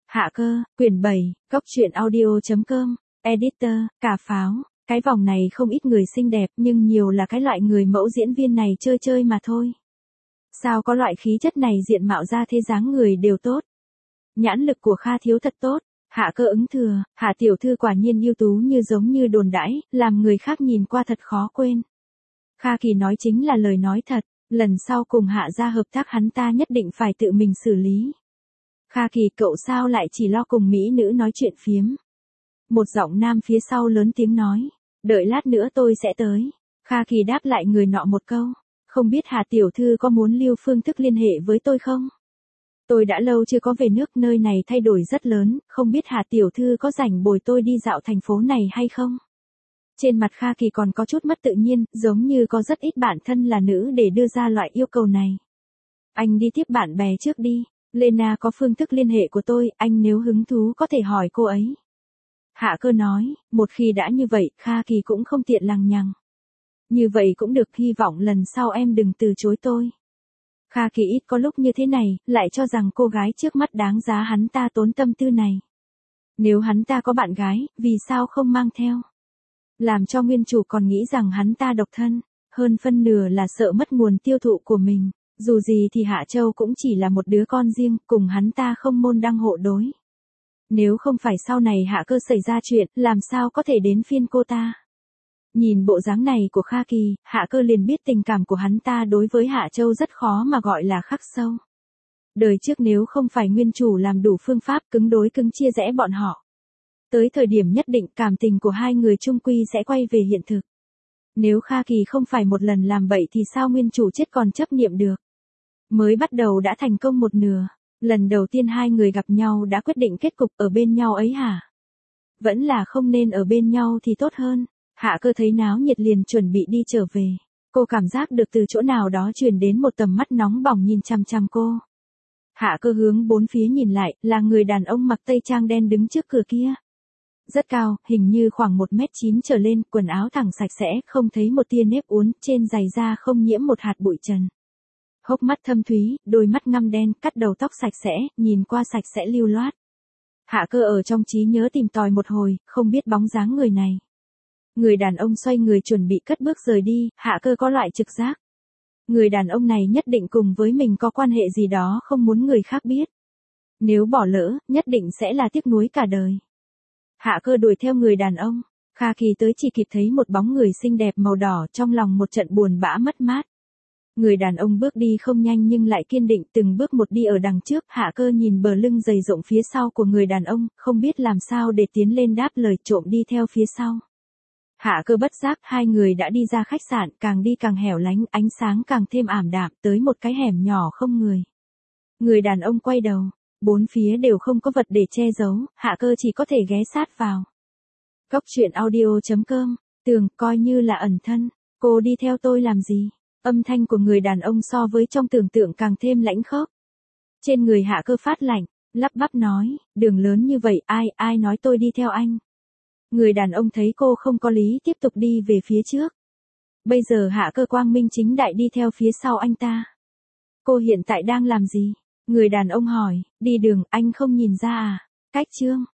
Hạ Cơ, quyển 7, Góc truyện audio.com, editor, Cà Pháo. Cái vòng này không ít người xinh đẹp nhưng nhiều là cái loại người mẫu diễn viên này chơi chơi mà thôi. Sao có loại khí chất này diện mạo ra thế dáng người đều tốt. Nhãn lực của Kha thiếu thật tốt. Hạ Cơ ứng thừa, Hạ tiểu thư quả nhiên ưu tú như giống như đồn đãi, làm người khác nhìn qua thật khó quên. Kha Kỳ nói chính là lời nói thật, lần sau cùng Hạ gia hợp tác hắn ta nhất định phải tự mình xử lý. Kha Kỳ, cậu sao lại chỉ lo cùng mỹ nữ nói chuyện phiếm? Một giọng nam phía sau lớn tiếng nói, đợi lát nữa tôi sẽ tới. Kha Kỳ đáp lại người nọ một câu, không biết Hạ tiểu thư có muốn lưu phương thức liên hệ với tôi không? Tôi đã lâu chưa có về nước, nơi này thay đổi rất lớn, không biết Hạ tiểu thư có rảnh bồi tôi đi dạo thành phố này hay không? Trên mặt Kha Kỳ còn có chút mất tự nhiên, giống như có rất ít bạn thân là nữ để đưa ra loại yêu cầu này. Anh đi tiếp bạn bè trước đi, Lena có phương thức liên hệ của tôi, anh nếu hứng thú có thể hỏi cô ấy. Hạ Cơ nói, một khi đã như vậy, Kha Kỳ cũng không tiện lằng nhằng. Như vậy cũng được, hy vọng lần sau em đừng từ chối tôi. Kha Kỳ ít có lúc như thế này, lại cho rằng cô gái trước mắt đáng giá hắn ta tốn tâm tư này. Nếu hắn ta có bạn gái, vì sao không mang theo? Làm cho nguyên chủ còn nghĩ rằng hắn ta độc thân, hơn phân nửa là sợ mất nguồn tiêu thụ của mình. Dù gì thì Hạ Châu cũng chỉ là một đứa con riêng, cùng hắn ta không môn đăng hộ đối. Nếu không phải sau này Hạ Cơ xảy ra chuyện, làm sao có thể đến phiên cô ta? Nhìn bộ dáng này của Kha Kỳ, Hạ Cơ liền biết tình cảm của hắn ta đối với Hạ Châu rất khó mà gọi là khắc sâu. Đời trước nếu không phải nguyên chủ làm đủ phương pháp cứng đối cứng chia rẽ bọn họ, tới thời điểm nhất định cảm tình của hai người chung quy sẽ quay về hiện thực. Nếu Kha Kỳ không phải một lần làm bậy thì sao nguyên chủ chết còn chấp niệm được? Mới bắt đầu đã thành công một nửa, lần đầu tiên hai người gặp nhau đã quyết định kết cục ở bên nhau ấy hả? Vẫn là không nên ở bên nhau thì tốt hơn. Hạ Cơ thấy náo nhiệt liền chuẩn bị đi trở về. Cô cảm giác được từ chỗ nào đó truyền đến một tầm mắt nóng bỏng nhìn chằm chằm cô. Hạ Cơ hướng bốn phía nhìn lại, là người đàn ông mặc tây trang đen đứng trước cửa kia. Rất cao, hình như khoảng 1m9 trở lên, quần áo thẳng sạch sẽ, không thấy một tia nếp uốn, trên giày da không nhiễm một hạt bụi trần. Hốc mắt thâm thúy, đôi mắt ngăm đen, cắt đầu tóc sạch sẽ, nhìn qua sạch sẽ lưu loát. Hạ Cơ ở trong trí nhớ tìm tòi một hồi, không biết bóng dáng người này. Người đàn ông xoay người chuẩn bị cất bước rời đi, Hạ Cơ có loại trực giác. Người đàn ông này nhất định cùng với mình có quan hệ gì đó không muốn người khác biết. Nếu bỏ lỡ, nhất định sẽ là tiếc nuối cả đời. Hạ Cơ đuổi theo người đàn ông, Kha Kỳ tới chỉ kịp thấy một bóng người xinh đẹp màu đỏ, trong lòng một trận buồn bã mất mát. Người đàn ông bước đi không nhanh nhưng lại kiên định, từng bước một đi ở đằng trước. Hạ Cơ nhìn bờ lưng dày rộng phía sau của người đàn ông, không biết làm sao để tiến lên đáp lời, trộm đi theo phía sau. Hạ Cơ bất giác, hai người đã đi ra khách sạn, càng đi càng hẻo lánh, ánh sáng càng thêm ảm đạm, tới một cái hẻm nhỏ không người. Người đàn ông quay đầu, bốn phía đều không có vật để che giấu, Hạ Cơ chỉ có thể ghé sát vào. Góc truyện audio.com, Tường, coi như là ẩn thân, cô đi theo tôi làm gì? Âm thanh của người đàn ông so với trong tưởng tượng càng thêm lãnh khốc. Trên người Hạ Cơ phát lạnh, lắp bắp nói, đường lớn như vậy, ai nói tôi đi theo anh? Người đàn ông thấy cô không có lý tiếp tục đi về phía trước. Bây giờ Hạ Cơ quang minh chính đại đi theo phía sau anh ta. Cô hiện tại đang làm gì? Người đàn ông hỏi, đi đường, anh không nhìn ra à? Cách chương.